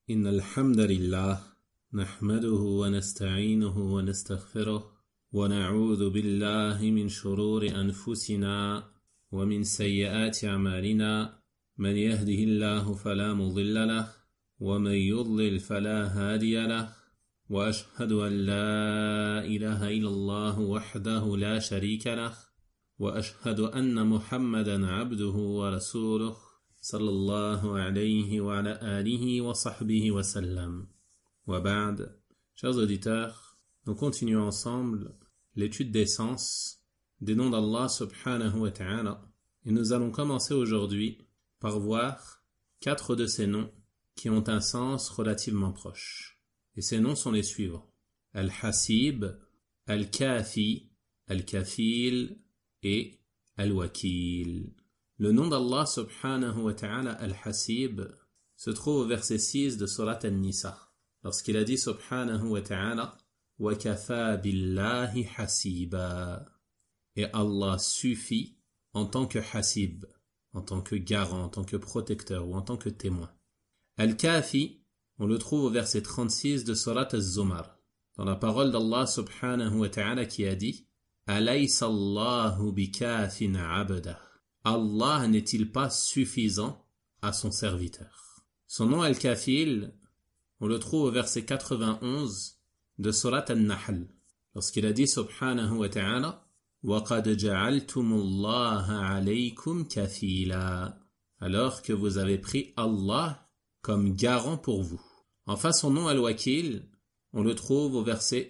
إن الحمد لله نحمده ونستعينه ونستغفره ونعوذ بالله من شرور أنفسنا ومن سيئات أعمالنا من يهده الله فلا مضل له ومن يضلل فلا هادي له وأشهد أن لا إله إلا الله وحده لا شريك له وأشهد أن محمدا عبده ورسوله صلى الله عليه وعلى آله وصحبه وسلم. وبعد, chers auditeurs, nous continuons ensemble l'étude des sens des noms d'Allah subhanahu wa ta'ala et nous allons commencer aujourd'hui par voir 4 de ces noms qui ont un sens relativement proche. Et ces noms sont les suivants: Al-Hasib, Al-Kafi, Al-Kafil et Al-Wakil. Le nom d'Allah subhanahu wa ta'ala Al-Hasib se trouve au verset 6 de Surat An-Nisa, lorsqu'il a dit subhanahu wa ta'ala wa kafa billahi hasiba, et Allah suffit en tant que hasib, en tant que garant, en tant que protecteur ou en tant que témoin. Al-Kafi, on le trouve au verset 36 de Surat Az-Zumar, dans la parole d'Allah subhanahu wa ta'ala qui a dit alaysa Allahu bikafin abdah. Allah n'est-il pas suffisant à son serviteur? Son nom Al-Kafil, on le trouve au verset 91 de Surat An-Nahl, lorsqu'il a dit subhanahu wa ta'ala وَقَدْ جَعَلْتُمُ اللَّهَ عَلَيْكُمْ كَفِيلًا, alors que vous avez pris Allah comme garant pour vous. Enfin, son nom Al-Wakil, on le trouve au verset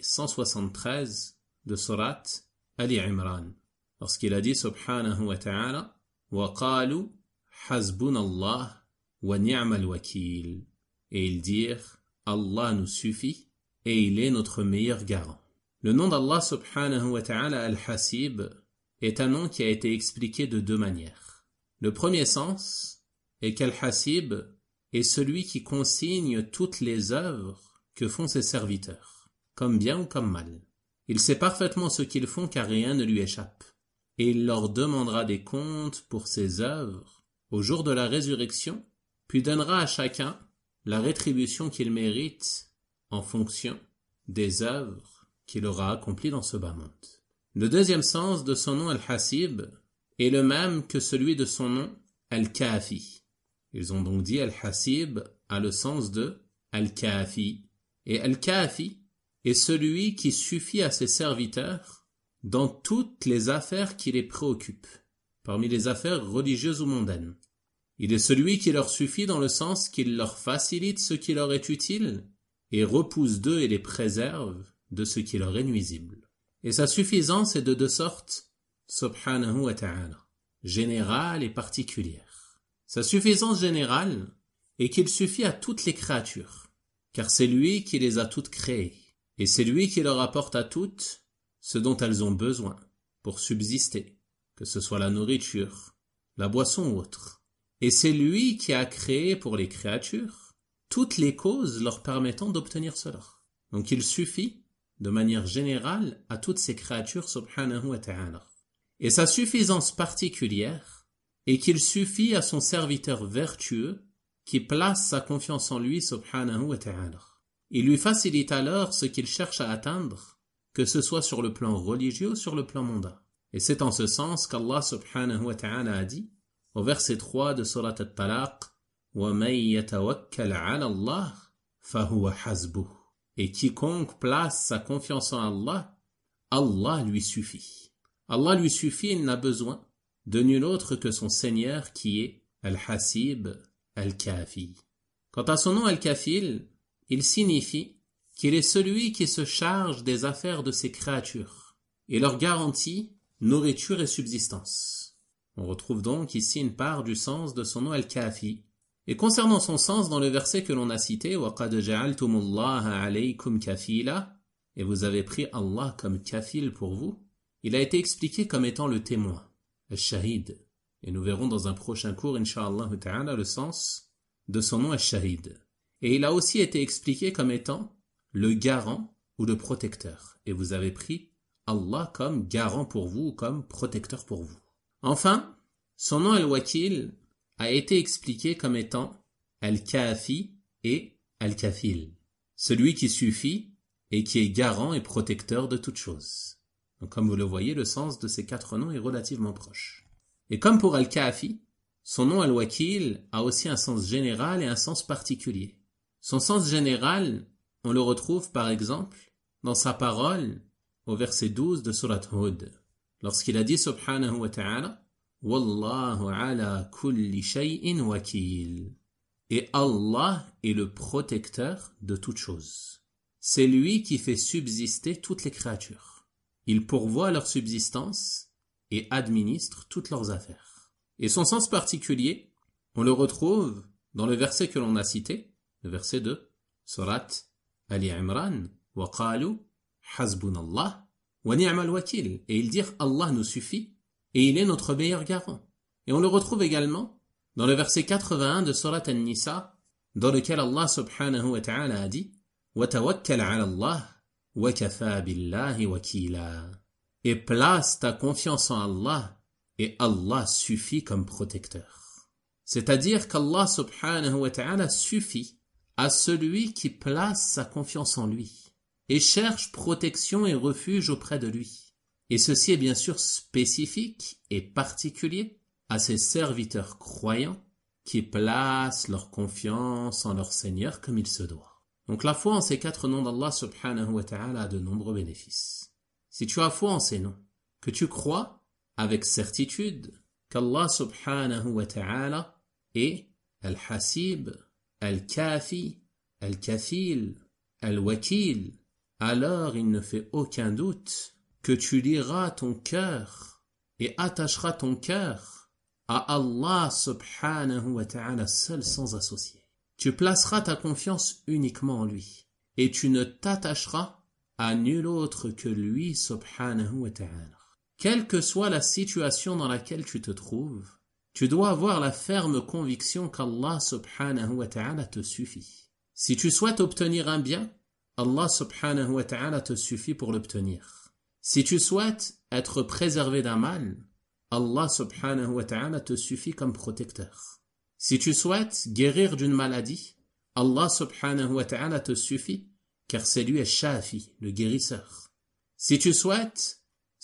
173 de Surat Ali Imran, lorsqu'il a dit subhanahu wa ta'ala وَقَالُوا حَسْبُنَا اللَّهُ وَنِعْمَ الْوَكِيلُ, et ils dirent Allah nous suffit et il est notre meilleur garant. Le nom d'Allah subhanahu wa ta'ala Al-Hasib est un nom qui a été expliqué de 2 manières. Le premier sens est qu'Al-Hasib est celui qui consigne toutes les œuvres que font ses serviteurs, comme bien ou comme mal. Il sait parfaitement ce qu'ils font car rien ne lui échappe. Et il leur demandera des comptes pour ses œuvres au jour de la résurrection, puis donnera à chacun la rétribution qu'il mérite en fonction des œuvres qu'il aura accomplies dans ce bas monde. Le deuxième sens de son nom Al-Hasib est le même que celui de son nom Al-Kafi. Ils ont donc dit Al-Hasib a le sens de Al-Kafi. Et Al-Kafi est celui qui suffit à ses serviteurs dans toutes les affaires qui les préoccupent, parmi les affaires religieuses ou mondaines. Il est celui qui leur suffit dans le sens qu'il leur facilite ce qui leur est utile et repousse d'eux et les préserve de ce qui leur est nuisible. Et sa suffisance est de 2 sortes, subhanahu wa ta'ala, générale et particulière. Sa suffisance générale est qu'il suffit à toutes les créatures, car c'est lui qui les a toutes créées, et c'est lui qui leur apporte à toutes ce dont elles ont besoin pour subsister, que ce soit la nourriture, la boisson ou autre. Et c'est lui qui a créé pour les créatures toutes les causes leur permettant d'obtenir cela. Donc il suffit, de manière générale, à toutes ces créatures, subhanahu wa ta'ala. Et sa suffisance particulière est qu'il suffit à son serviteur vertueux qui place sa confiance en lui, subhanahu wa ta'ala. Il lui facilite alors ce qu'il cherche à atteindre, que ce soit sur le plan religieux ou sur le plan mondain. Et c'est en ce sens qu'Allah subhanahu wa ta'ala a dit, au verset 3 de Surat At-Talaq, وَمَن يَتَوَكَّلْ عَلَى اللَّهِ فَهُوَ حَسْبُهُ, et quiconque place sa confiance en Allah, Allah lui suffit. Allah lui suffit, il n'a besoin de nul autre que son Seigneur qui est Al-Hasib, Al-Kafi. Quant à son nom Al-Kafil, il signifie qu'il est celui qui se charge des affaires de ses créatures et leur garantit nourriture et subsistance. On retrouve donc ici une part du sens de son nom Al-Kafi. Et concernant son sens dans le verset que l'on a cité, وَقَدْ جَعَلْتُمُ اللَّهَ عَلَيْكُمْ كَفِيلًا, et vous avez pris Allah comme kafil pour vous, il a été expliqué comme étant le témoin, Al-Shahid. Et nous verrons dans un prochain cours, incha'Allah ta'ala, le sens de son nom Al-Shahid. Et il a aussi été expliqué comme étant le garant ou le protecteur. Et vous avez pris Allah comme garant pour vous ou comme protecteur pour vous. Enfin, son nom Al-Wakil a été expliqué comme étant Al-Kafi et al-kafil, celui qui suffit et qui est garant et protecteur de toutes choses. Donc comme vous le voyez, le sens de ces 4 noms est relativement proche. Et comme pour al-kafi, son nom al-wakil a aussi un sens général et un sens particulier. Son sens général, on le retrouve par exemple dans sa parole au verset 12 de Surat Hud, lorsqu'il a dit subhanahu wa ta'ala Wallahu ala kulli shay'in wakil. Et Allah est le protecteur de toutes choses. C'est lui qui fait subsister toutes les créatures. Il pourvoit leur subsistance et administre toutes leurs affaires. Et son sens particulier, on le retrouve dans le verset que l'on a cité, le verset 2, Surat Ali Imran, wa qalu hasbunallah wa ni'mal wakil. Et ils dirent Allah nous suffit et il est notre meilleur garant. Et on le retrouve également dans le verset 81 de Surat An-Nisa, dans lequel Allah subhanahu wa ta'ala a dit wa tawakkal 'ala Allah wa kafa billahi wakila. Et place ta confiance en Allah et Allah suffit comme protecteur. C'est-à-dire qu'Allah subhanahu wa ta'ala suffit à celui qui place sa confiance en lui et cherche protection et refuge auprès de lui. Et ceci est bien sûr spécifique et particulier à ces serviteurs croyants qui placent leur confiance en leur Seigneur comme il se doit. Donc la foi en ces 4 noms d'Allah subhanahu wa ta'ala a de nombreux bénéfices. Si tu as foi en ces noms, que tu crois avec certitude qu'Allah subhanahu wa ta'ala est Al-Hasib, Al-Kafi, Al-Kafil, Al-Wakil, alors il ne fait aucun doute que tu liras ton cœur et attacheras ton cœur à Allah subhanahu wa ta'ala seul sans associé. Tu placeras ta confiance uniquement en lui et tu ne t'attacheras à nul autre que lui subhanahu wa ta'ala. Quelle que soit la situation dans laquelle tu te trouves, tu dois avoir la ferme conviction qu'Allah subhanahu wa ta'ala te suffit. Si tu souhaites obtenir un bien, Allah subhanahu wa ta'ala te suffit pour l'obtenir. Si tu souhaites être préservé d'un mal, Allah subhanahu wa ta'ala te suffit comme protecteur. Si tu souhaites guérir d'une maladie, Allah subhanahu wa ta'ala te suffit, car c'est lui Shafi, le guérisseur. Si tu souhaites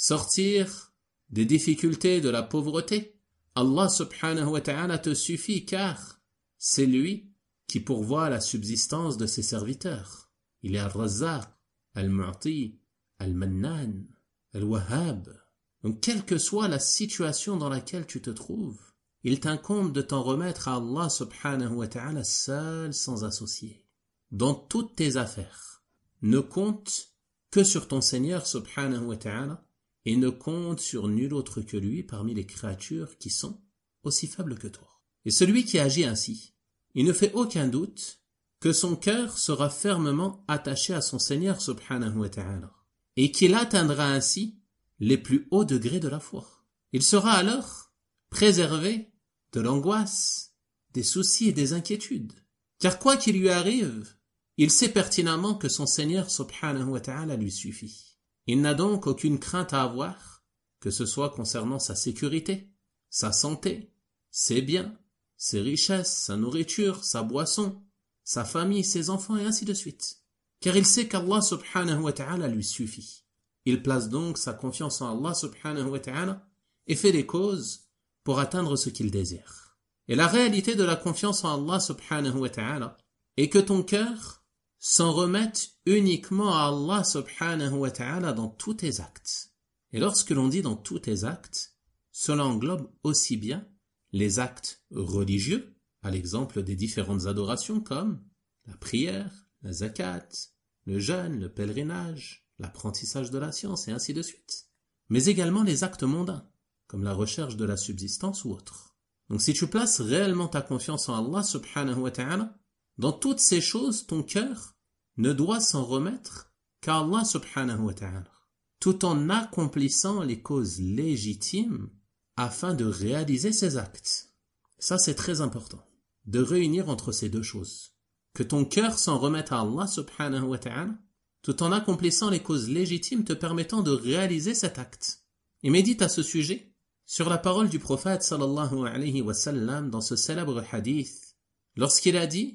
sortir des difficultés de la pauvreté, Allah subhanahu wa ta'ala te suffit, car c'est lui qui pourvoit la subsistance de ses serviteurs. Il est Al-Razzaq, Al-Mu'ti, Al-Mannan, Al-Wahhab. Donc, quelle que soit la situation dans laquelle tu te trouves, il t'incombe de t'en remettre à Allah subhanahu wa ta'ala seul sans associé. Dans toutes tes affaires, ne compte que sur ton Seigneur subhanahu wa ta'ala et ne compte sur nul autre que lui parmi les créatures qui sont aussi faibles que toi. Et celui qui agit ainsi, il ne fait aucun doute que son cœur sera fermement attaché à son Seigneur subhanahu wa ta'ala et qu'il atteindra ainsi les plus hauts degrés de la foi. Il sera alors préservé de l'angoisse, des soucis et des inquiétudes. Car quoi qu'il lui arrive, il sait pertinemment que son Seigneur subhanahu wa ta'ala lui suffit. Il n'a donc aucune crainte à avoir, que ce soit concernant sa sécurité, sa santé, ses biens, ses richesses, sa nourriture, sa boisson, sa famille, ses enfants et ainsi de suite. Car il sait qu'Allah subhanahu wa ta'ala lui suffit. Il place donc sa confiance en Allah subhanahu wa ta'ala et fait les causes pour atteindre ce qu'il désire. Et la réalité de la confiance en Allah subhanahu wa ta'ala est que ton cœur s'en remette uniquement à Allah subhanahu wa ta'ala dans tous tes actes. Et lorsque l'on dit dans tous tes actes, cela englobe aussi bien les actes religieux, à l'exemple des différentes adorations comme la prière, la zakat, le jeûne, le pèlerinage, l'apprentissage de la science et ainsi de suite. Mais également les actes mondains, comme la recherche de la subsistance ou autre. Donc si tu places réellement ta confiance en Allah subhanahu wa ta'ala, dans toutes ces choses, ton cœur ne doit s'en remettre qu'à Allah subhanahu wa ta'ala, tout en accomplissant les causes légitimes afin de réaliser ses actes. Ça c'est très important, de réunir entre ces deux choses. Que ton cœur s'en remette à Allah subhanahu wa ta'ala, tout en accomplissant les causes légitimes te permettant de réaliser cet acte. Et médite à ce sujet sur la parole du prophète sallallahu alayhi wa sallam dans ce célèbre hadith, lorsqu'il a dit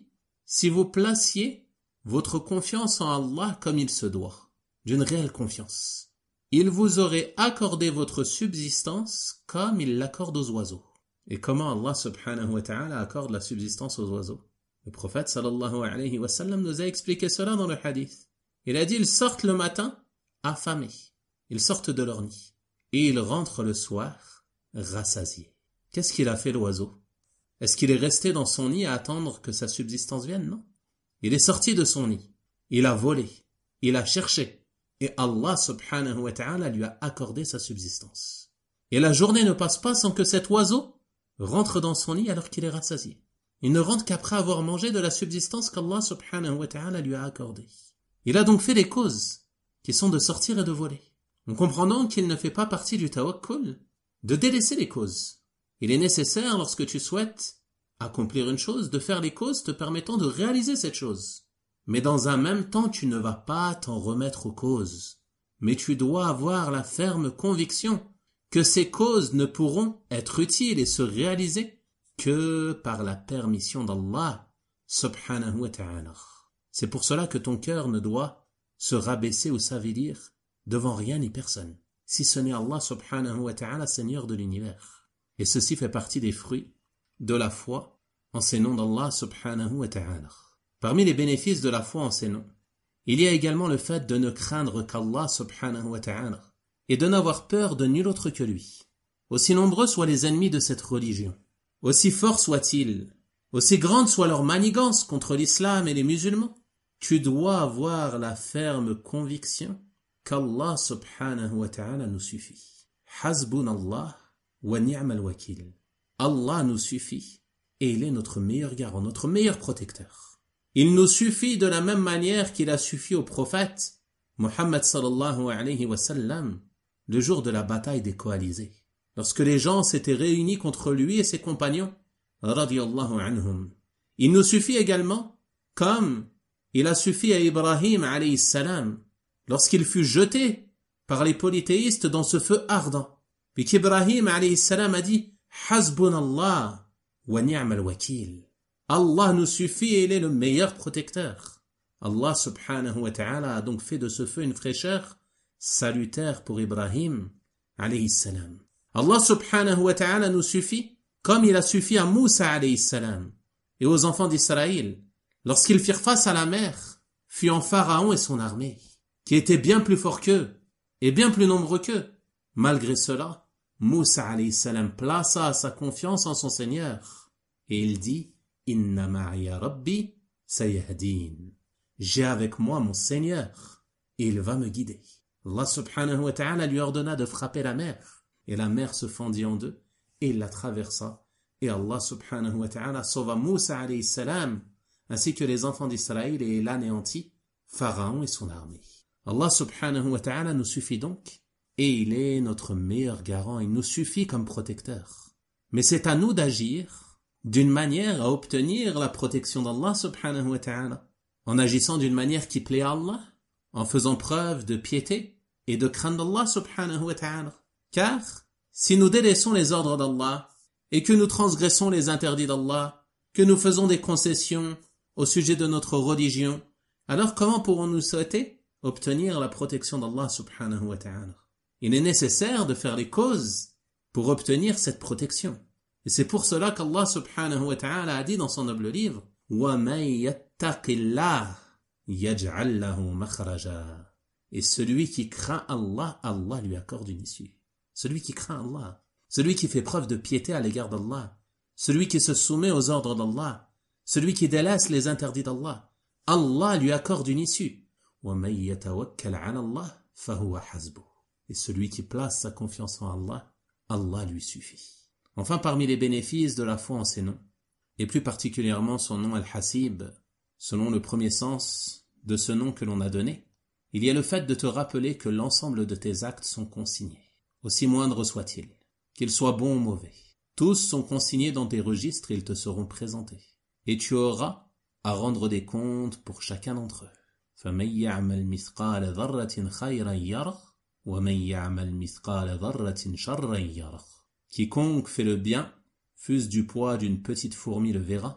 si vous placiez votre confiance en Allah comme il se doit, d'une réelle confiance. Il vous aurait accordé votre subsistance comme il l'accorde aux oiseaux. Et comment Allah subhanahu wa ta'ala accorde la subsistance aux oiseaux? Le prophète sallallahu alayhi wa sallam nous a expliqué cela dans le hadith. Il a dit, ils sortent le matin affamés. Ils sortent de leur nid. Et ils rentrent le soir rassasiés. Qu'est-ce qu'il a fait l'oiseau? Est-ce qu'il est resté dans son nid à attendre que sa subsistance vienne? Non. Il est sorti de son nid. Il a volé. Il a cherché. Et Allah subhanahu wa ta'ala lui a accordé sa subsistance. Et la journée ne passe pas sans que cet oiseau rentre dans son nid alors qu'il est rassasié. Il ne rentre qu'après avoir mangé de la subsistance qu'Allah subhanahu wa ta'ala lui a accordée. Il a donc fait les causes qui sont de sortir et de voler. On comprend donc qu'il ne fait pas partie du tawakkul de délaisser les causes. Il est nécessaire, lorsque tu souhaites accomplir une chose, de faire les causes te permettant de réaliser cette chose. Mais dans un même temps, tu ne vas pas t'en remettre aux causes. Mais tu dois avoir la ferme conviction que ces causes ne pourront être utiles et se réaliser que par la permission d'Allah subhanahu wa ta'ala. C'est pour cela que ton cœur ne doit se rabaisser ou s'avilir devant rien ni personne, si ce n'est Allah subhanahu wa ta'ala, Seigneur de l'univers. Et ceci fait partie des fruits de la foi en ces noms d'Allah subhanahu wa ta'ala. Parmi les bénéfices de la foi en ces noms, il y a également le fait de ne craindre qu'Allah subhanahu wa ta'ala et de n'avoir peur de nul autre que lui. Aussi nombreux soient les ennemis de cette religion, aussi forts soient-ils, aussi grande soit leur manigance contre l'islam et les musulmans, tu dois avoir la ferme conviction qu'Allah subhanahu wa ta'ala nous suffit. Hasbunallah wa ni'mal wakil. Allah nous suffit et il est notre meilleur garant, notre meilleur protecteur. Il nous suffit de la même manière qu'il a suffi au prophète Muhammad sallallahu alayhi wa sallam le jour de la bataille des coalisés, lorsque les gens s'étaient réunis contre lui et ses compagnons radiyallahu anhum. Il nous suffit également comme il a suffi à Ibrahim alayhi salam lorsqu'il fut jeté par les polythéistes dans ce feu ardent, puis qu'Ibrahim alayhi salam a dit Hasbunallah wa ni'mal wakil. Allah nous suffit et il est le meilleur protecteur. Allah subhanahu wa ta'ala a donc fait de ce feu une fraîcheur salutaire pour Ibrahim alayhi salam. Allah subhanahu wa ta'ala nous suffit comme il a suffi à Moussa alayhi salam et aux enfants d'Israël lorsqu'ils firent face à la mer, fuyant Pharaon et son armée, qui étaient bien plus forts qu'eux et bien plus nombreux qu'eux. Malgré cela, Moussa alayhi salam plaça sa confiance en son Seigneur et il dit Inna ma'iya rabbi sayahdin. J'ai avec moi mon Seigneur et il va me guider. Allah subhanahu wa ta'ala lui ordonna de frapper la mer et la mer se fendit en deux et il la traversa et Allah subhanahu wa ta'ala sauva Moussa alayhi salam ainsi que les enfants d'Israël et l'anéantit Pharaon et son armée. Allah subhanahu wa ta'ala nous suffit donc et il est notre meilleur garant, il nous suffit comme protecteur. Mais c'est à nous d'agir d'une manière à obtenir la protection d'Allah subhanahu wa ta'ala, en agissant d'une manière qui plaît à Allah, en faisant preuve de piété et de crainte d'Allah subhanahu wa ta'ala. Car si nous délaissons les ordres d'Allah et que nous transgressons les interdits d'Allah, que nous faisons des concessions au sujet de notre religion, alors comment pourrons-nous souhaiter obtenir la protection d'Allah subhanahu wa ta'ala? Il est nécessaire de faire les causes pour obtenir cette protection. Et c'est pour cela qu'Allah subhanahu wa ta'ala a dit dans son noble livre وَمَن يَتَّقِ اللَّهَ يَجْعَلْ لَهُ مَخْرَجًا. Et celui qui craint Allah, Allah lui accorde une issue. Celui qui craint Allah, celui qui fait preuve de piété à l'égard d'Allah, celui qui se soumet aux ordres d'Allah, celui qui délaisse les interdits d'Allah, Allah lui accorde une issue. وَمَن يَتَوَكَّلْ عَلَى اللَّهِ فَهُوَ حَسْبُهُ. Et celui qui place sa confiance en Allah, Allah lui suffit. Enfin, parmi les bénéfices de la foi en ces noms, et plus particulièrement son nom Al-Hasib, selon le premier sens de ce nom que l'on a donné, il y a le fait de te rappeler que l'ensemble de tes actes sont consignés, aussi moindres soient-ils, qu'ils soient bons ou mauvais. Tous sont consignés dans tes registres et ils te seront présentés. Et tu auras à rendre des comptes pour chacun d'entre eux. فَمَن يَعْمَلْ مِثْقَالَ ذَرَّةٍ خَيْرًا يَرَهُ وَمَن يَعْمَلْ مِثْقَالَ ذَرَّةٍ شَرًّا يَرَهُ. Quiconque fait le bien, fût-ce du poids d'une petite fourmi le verra,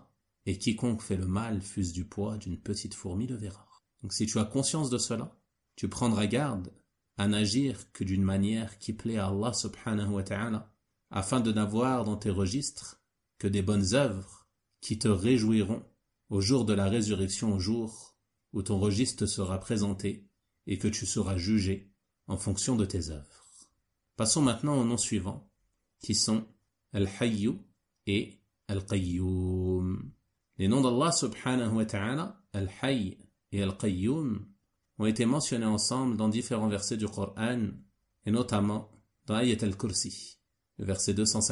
et quiconque fait le mal, fût-ce du poids d'une petite fourmi, le verra. Donc si tu as conscience de cela, tu prendras garde à n'agir que d'une manière qui plaît à Allah subhanahu wa ta'ala, afin de n'avoir dans tes registres que des bonnes œuvres qui te réjouiront au jour de la résurrection, au jour où ton registre sera présenté et que tu seras jugé en fonction de tes œuvres. Passons maintenant aux noms suivants, qui sont Al-Hayyu et Al-Qayyum. Les noms d'Allah subhanahu wa ta'ala, Al-Hayy et Al-Qayyum, ont été mentionnés ensemble dans différents versets du Coran, et notamment dans Ayat al-Kursi, le verset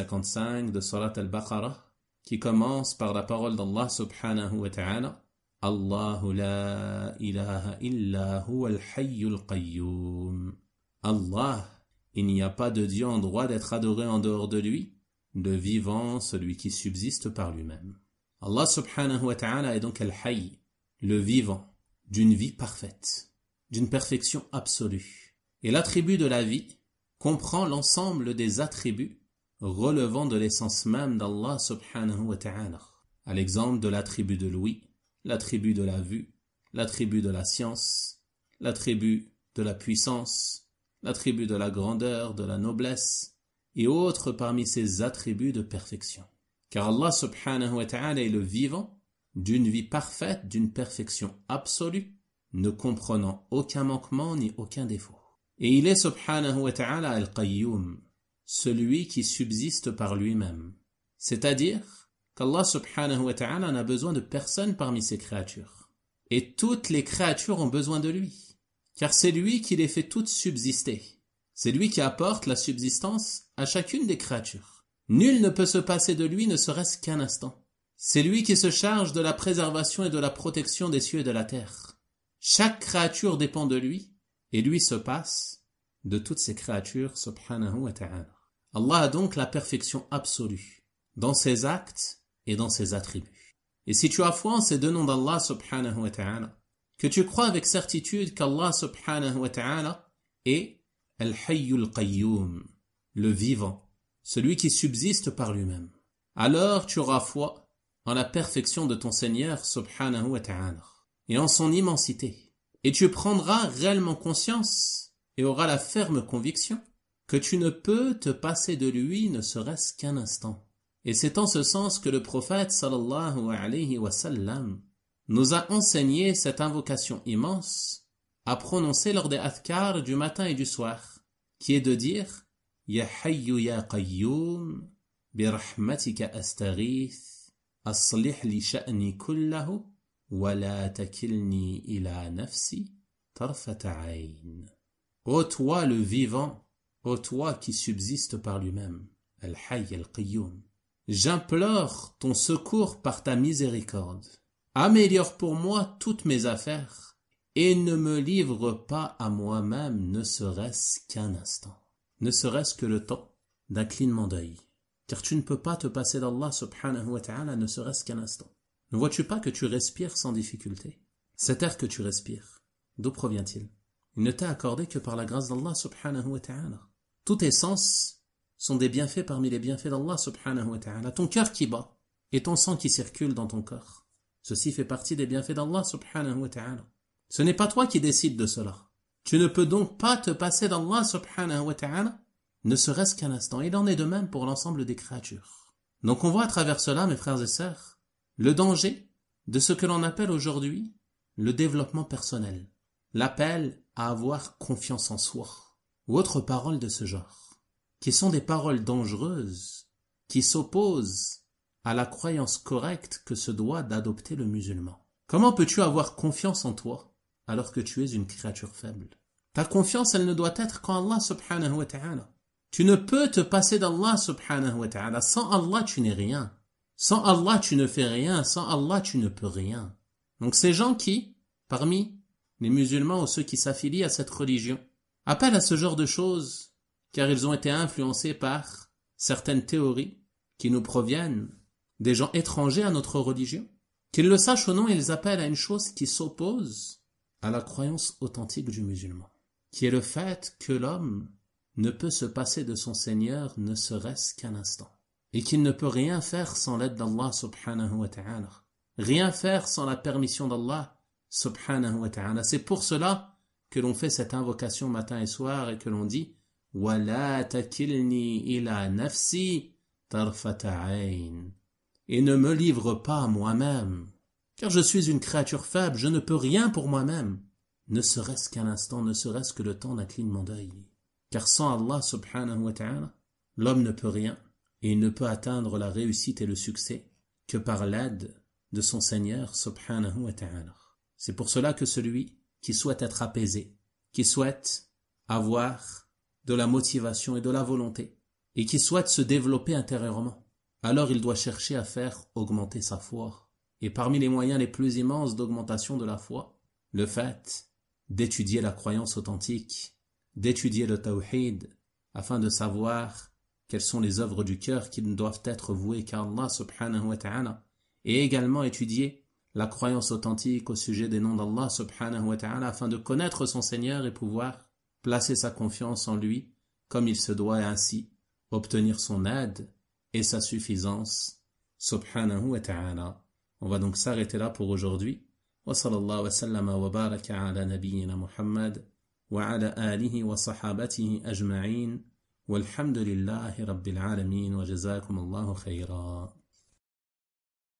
255 de Surat al-Baqarah, qui commence par la parole d'Allah subhanahu wa ta'ala, Allahu la ilaha illa huwa al-hayyul qayyum. Allah, il n'y a pas de Dieu en droit d'être adoré en dehors de lui, le vivant, celui qui subsiste par lui-même. Allah subhanahu wa ta'ala est donc al-hayy, le vivant, d'une vie parfaite, d'une perfection absolue. Et l'attribut de la vie comprend l'ensemble des attributs relevant de l'essence même d'Allah subhanahu wa ta'ala, à l'exemple de l'attribut de l'ouïe, l'attribut de la vue, l'attribut de la science, l'attribut de la puissance, l'attribut de la grandeur, de la noblesse, et autres parmi ces attributs de perfection. Car Allah subhanahu wa ta'ala est le vivant d'une vie parfaite, d'une perfection absolue, ne comprenant aucun manquement ni aucun défaut. Et il est subhanahu wa ta'ala al-Qayyum, celui qui subsiste par lui-même. C'est-à-dire qu'Allah subhanahu wa ta'ala n'a besoin de personne parmi ses créatures. Et toutes les créatures ont besoin de lui, car c'est lui qui les fait toutes subsister. C'est lui qui apporte la subsistance à chacune des créatures. Nul ne peut se passer de lui ne serait-ce qu'un instant. C'est lui qui se charge de la préservation et de la protection des cieux et de la terre. Chaque créature dépend de lui, et lui se passe de toutes ces créatures, subhanahu wa ta'ala. Allah a donc la perfection absolue, dans ses actes et dans ses attributs. Et si tu as foi en ces deux noms d'Allah, subhanahu wa ta'ala, que tu crois avec certitude qu'Allah, subhanahu wa ta'ala, est Al-Hayyul Qayyum, le vivant, celui qui subsiste par lui-même, alors tu auras foi en la perfection de ton Seigneur, subhanahu wa ta'ala, et en son immensité. Et tu prendras réellement conscience et auras la ferme conviction que tu ne peux te passer de lui ne serait-ce qu'un instant. Et c'est en ce sens que le prophète sallallahu alayhi wa sallam nous a enseigné cette invocation immense à prononcer lors des adhkar du matin et du soir, qui est de dire Ya Hayyu Ya Qayyum bi rahmatika astaghith aslih li sha'ni kullahu wa la takilni ila nafsi tarfata ayn. Ô toi le vivant, ô toi qui subsiste par lui-même, Al-Hayy Al-Qayyum, j'implore ton secours par ta miséricorde. Améliore pour moi toutes mes affaires et ne me livre pas à moi-même ne serait-ce qu'un instant, ne serait-ce que le temps d'un clignement d'œil. Car tu ne peux pas te passer d'Allah subhanahu wa ta'ala ne serait-ce qu'un instant. Ne vois-tu pas que tu respires sans difficulté? Cet air que tu respires, d'où provient-il? Il ne t'est accordé que par la grâce d'Allah subhanahu wa ta'ala. Tous tes sens sont des bienfaits parmi les bienfaits d'Allah subhanahu wa ta'ala. Ton cœur qui bat et ton sang qui circule dans ton corps. Ceci fait partie des bienfaits d'Allah subhanahu wa ta'ala. Ce n'est pas toi qui décides de cela. Tu ne peux donc pas te passer d'Allah subhanahu wa ta'ala, ne serait-ce qu'un instant. Il en est de même pour l'ensemble des créatures. Donc on voit à travers cela, mes frères et sœurs, le danger de ce que l'on appelle aujourd'hui le développement personnel. L'appel à avoir confiance en soi, ou autres paroles de ce genre, qui sont des paroles dangereuses, qui s'opposent à la croyance correcte que se doit d'adopter le musulman. Comment peux-tu avoir confiance en toi alors que tu es une créature faible? Ta confiance, elle ne doit être qu'en Allah subhanahu wa ta'ala. Tu ne peux te passer d'Allah subhanahu wa ta'ala. Sans Allah, tu n'es rien. Sans Allah, tu ne fais rien. Sans Allah, tu ne peux rien. Donc ces gens qui, parmi les musulmans ou ceux qui s'affilient à cette religion, appellent à ce genre de choses car ils ont été influencés par certaines théories qui nous proviennent des gens étrangers à notre religion. Qu'ils le sachent ou non, ils appellent à une chose qui s'oppose à la croyance authentique du musulman, qui est le fait que l'homme ne peut se passer de son Seigneur ne serait-ce qu'un instant, et qu'il ne peut rien faire sans l'aide d'Allah subhanahu wa ta'ala. Rien faire sans la permission d'Allah subhanahu wa ta'ala. C'est pour cela que l'on fait cette invocation matin et soir et que l'on dit « Wala takilni ila nafsi tarfata ayn » et ne me livre pas à moi-même, car je suis une créature faible, je ne peux rien pour moi-même, ne serait-ce qu'un instant, ne serait-ce que le temps d'un clignement d'œil. Car sans Allah subhanahu wa ta'ala, l'homme ne peut rien et il ne peut atteindre la réussite et le succès que par l'aide de son Seigneur subhanahu wa ta'ala. C'est pour cela que celui qui souhaite être apaisé, qui souhaite avoir de la motivation et de la volonté, et qui souhaite se développer intérieurement, alors il doit chercher à faire augmenter sa foi. Et parmi les moyens les plus immenses d'augmentation de la foi, le fait d'étudier la croyance authentique, d'étudier le tawhid, afin de savoir quelles sont les œuvres du cœur qui ne doivent être vouées qu'à Allah subhanahu wa ta'ala, et également étudier la croyance authentique au sujet des noms d'Allah subhanahu wa ta'ala afin de connaître son Seigneur et pouvoir placer sa confiance en lui comme il se doit et ainsi obtenir son aide et sa suffisance subhanahu wa ta'ala. On va donc s'arrêter là pour aujourd'hui. Wa sallallahu wa sallama wa baraka ala nabiyyina Muhammad wa ala alihi wa sahabatihi ajma'in walhamdulillahi rabbil alamin wa jazakum Allahu khayra.